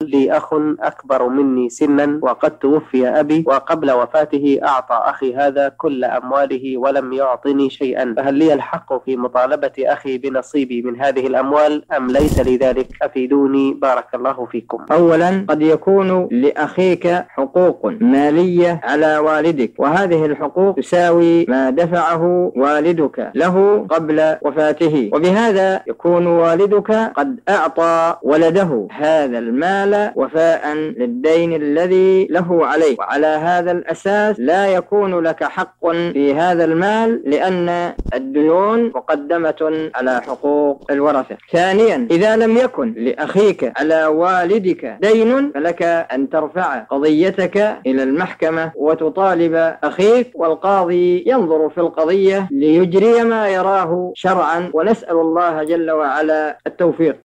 لي أخ أكبر مني سنا وقد توفي أبي، وقبل وفاته أعطى أخي هذا كل أمواله ولم يعطني شيئا، فهل لي الحق في مطالبة أخي بنصيبي من هذه الأموال أم ليس لي ذلك؟ أفيدوني بارك الله فيكم. أولا، قد يكون لأخيك حقوق مالية على والدك، وهذه الحقوق تساوي ما دفعه والدك له قبل وفاته، وبهذا يكون والدك قد أعطى ولده هذا المال وفاء للدين الذي له عليه، وعلى هذا الأساس لا يكون لك حق في هذا المال لأن الديون مقدمة على حقوق الورثة. ثانيا، إذا لم يكن لأخيك على والدك دين فلك أن ترفع قضيتك إلى المحكمة وتطالب أخيك، والقاضي ينظر في القضية ليجري ما يراه شرعا، ونسأل الله جل وعلا التوفيق.